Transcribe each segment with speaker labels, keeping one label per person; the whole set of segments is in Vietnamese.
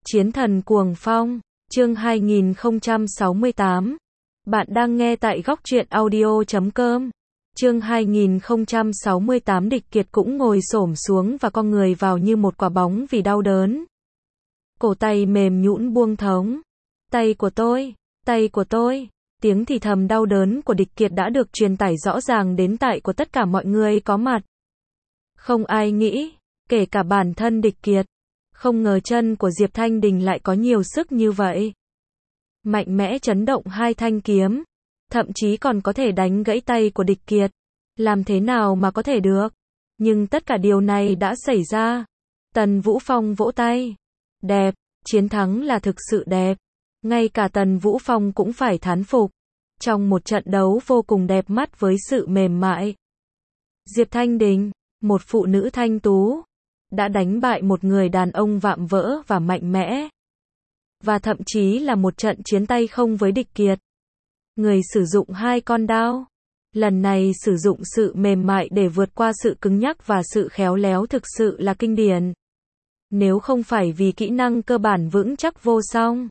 Speaker 1: Chiến thần cuồng phong, chương 2068. Bạn đang nghe tại góc truyện audio.com. Chương 2068. Địch Kiệt cũng ngồi xổm xuống và cong người vào như một quả bóng vì đau đớn. Cổ tay mềm nhũn buông thống. Tay của tôi, tay của tôi. Tiếng thì thầm đau đớn của Địch Kiệt đã được truyền tải rõ ràng đến tai của tất cả mọi người có mặt. Không ai nghĩ, kể cả bản thân Địch Kiệt, không ngờ chân của Diệp Thanh Đình lại có nhiều sức như vậy. Mạnh mẽ chấn động hai thanh kiếm, thậm chí còn có thể đánh gãy tay của Địch Kiệt. Làm thế nào mà có thể được? Nhưng tất cả điều này đã xảy ra. Tần Vũ Phong vỗ tay. Đẹp, chiến thắng là thực sự đẹp. Ngay cả Tần Vũ Phong cũng phải thán phục. Trong một trận đấu vô cùng đẹp mắt với sự mềm mại, Diệp Thanh Đình, một phụ nữ thanh tú, đã đánh bại một người đàn ông vạm vỡ và mạnh mẽ. Và thậm chí là một trận chiến tay không với Địch Kiệt. Người sử dụng hai con đao. Lần này sử dụng sự mềm mại để vượt qua sự cứng nhắc và sự khéo léo thực sự là kinh điển. Nếu không phải vì kỹ năng cơ bản vững chắc vô song,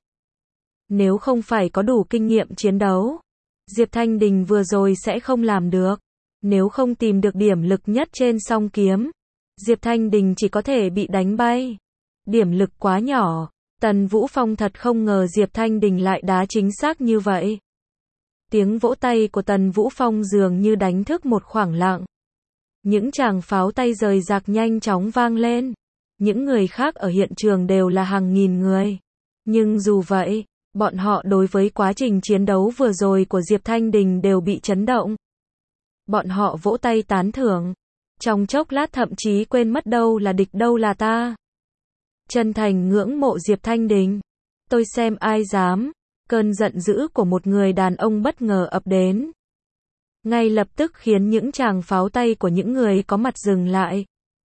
Speaker 1: nếu không phải có đủ kinh nghiệm chiến đấu, Diệp Thanh Đình vừa rồi sẽ không làm được. Nếu không tìm được điểm lực nhất trên song kiếm, Diệp Thanh Đình chỉ có thể bị đánh bay. Điểm lực quá nhỏ. Tần Vũ Phong thật không ngờ Diệp Thanh Đình lại đá chính xác như vậy. Tiếng vỗ tay của Tần Vũ Phong dường như đánh thức một khoảng lặng. Những tràng pháo tay rời rạc nhanh chóng vang lên. Những người khác ở hiện trường đều là hàng nghìn người. Nhưng dù vậy, bọn họ đối với quá trình chiến đấu vừa rồi của Diệp Thanh Đình đều bị chấn động. Bọn họ vỗ tay tán thưởng. Trong chốc lát thậm chí quên mất đâu là địch đâu là ta. Chân thành ngưỡng mộ Diệp Thanh Đình. Tôi xem ai dám. Cơn giận dữ của một người đàn ông bất ngờ ập đến. Ngay lập tức khiến những tràng pháo tay của những người có mặt dừng lại.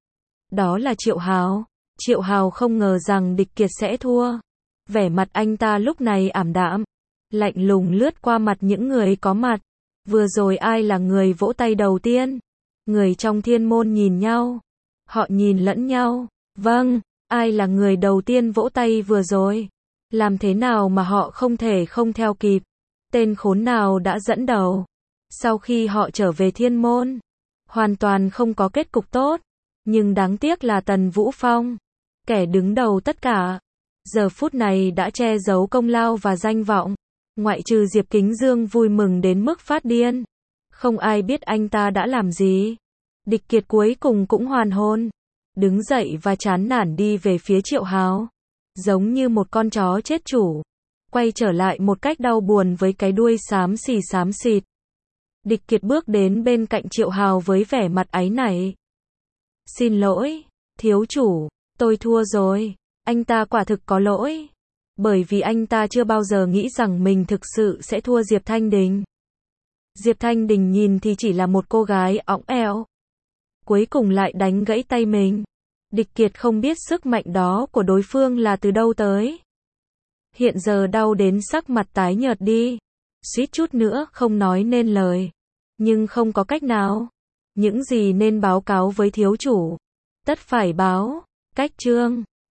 Speaker 1: Đó là Triệu Hào. Triệu Hào không ngờ rằng Địch Kiệt sẽ thua. Vẻ mặt anh ta lúc này ảm đạm, lạnh lùng lướt qua mặt những người có mặt. Vừa rồi ai là người vỗ tay đầu tiên? Người trong thiên môn nhìn nhau. Họ nhìn lẫn nhau. Vâng, ai là người đầu tiên vỗ tay vừa rồi? Làm thế nào mà họ không thể không theo kịp? Tên khốn nào đã dẫn đầu? Sau khi họ trở về thiên môn, hoàn toàn không có kết cục tốt. Nhưng đáng tiếc là Tần Vũ Phong, kẻ đứng đầu tất cả, giờ phút này đã che giấu công lao và danh vọng. Ngoại trừ Diệp Kính Dương vui mừng đến mức phát điên, không ai biết anh ta đã làm gì. Địch Kiệt cuối cùng cũng hoàn hồn, đứng dậy và chán nản đi về phía Triệu Hào, giống như một con chó chết chủ, quay trở lại một cách đau buồn với cái đuôi xám xịt. Địch Kiệt bước đến bên cạnh Triệu Hào với vẻ mặt áy náy. Xin lỗi, thiếu chủ, tôi thua rồi. Anh ta quả thực có lỗi. Bởi vì anh ta chưa bao giờ nghĩ rằng mình thực sự sẽ thua Diệp Thanh Đình. Diệp Thanh Đình nhìn thì chỉ là một cô gái õng ẻo, cuối cùng lại đánh gãy tay mình. Địch Kiệt không biết sức mạnh đó của đối phương là từ đâu tới. Hiện giờ đau đến sắc mặt tái nhợt đi, suýt chút nữa không nói nên lời. Nhưng không có cách nào. Những gì nên báo cáo với thiếu chủ, tất phải báo. Cách chương